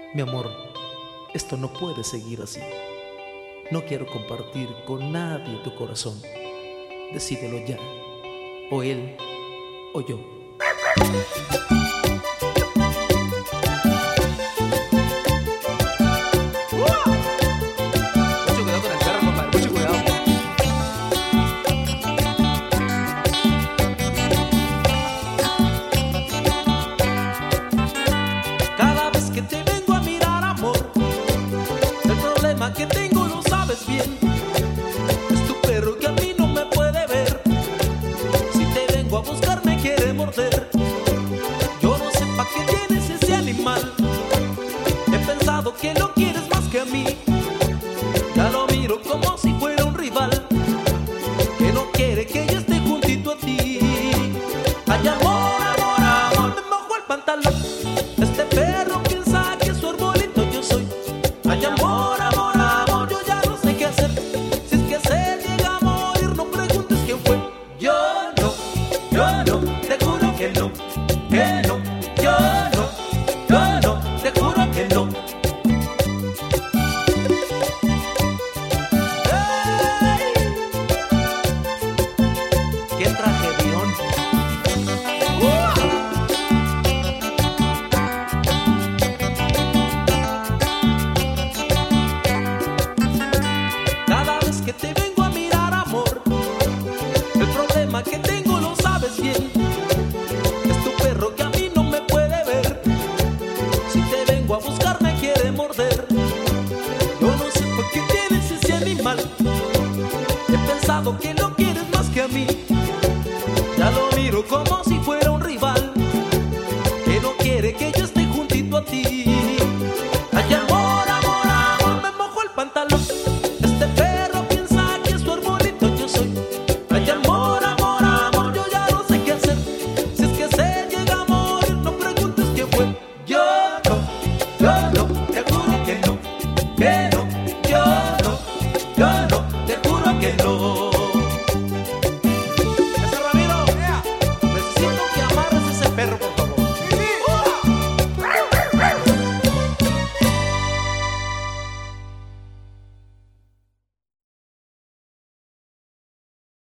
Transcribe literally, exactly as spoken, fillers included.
Mi amor, esto no puede seguir así. No quiero compartir con nadie tu corazón. Decídelo ya, o él o yo. Mucho cuidado con el carro, compadre, mucho cuidado. Cada vez que te vengo a mirar, amor, el problema que tengo lo sabes bien. Es tu perro que a mí no me puede ver. Si te vengo a buscar me quiere morder. Yo no sé pa' qué tienes ese animal. He pensado que lo quieres más que a mí. Ya lo miro como si fuera un rival que no quiere que yo esté juntito a ti. Ay, amor, amor, amor, me mojo el pantalón. Este perro piensa que su arbolito yo soy. Ay, amor, amor, amor, yo ya no sé qué hacer. Si es que se llega a morir, no preguntes quién fue. Yo no, yo no, te juro que no, que no. Yo no, yo no, te juro que no. ¡Ey! ¡Qué tragedión! ¡Uh! Cada vez que te vengo a mirar, amor, el problema que tengo lo sabes bien. Es tu perro que a mí no me puede ver. Si te vengo a buscar me quiere morder. Yo no sé por qué tienes ese animal. He pensado que lo quieres más que a mí. Ya lo miro como si fuera un rival que no quiere que yo esté juntito a ti.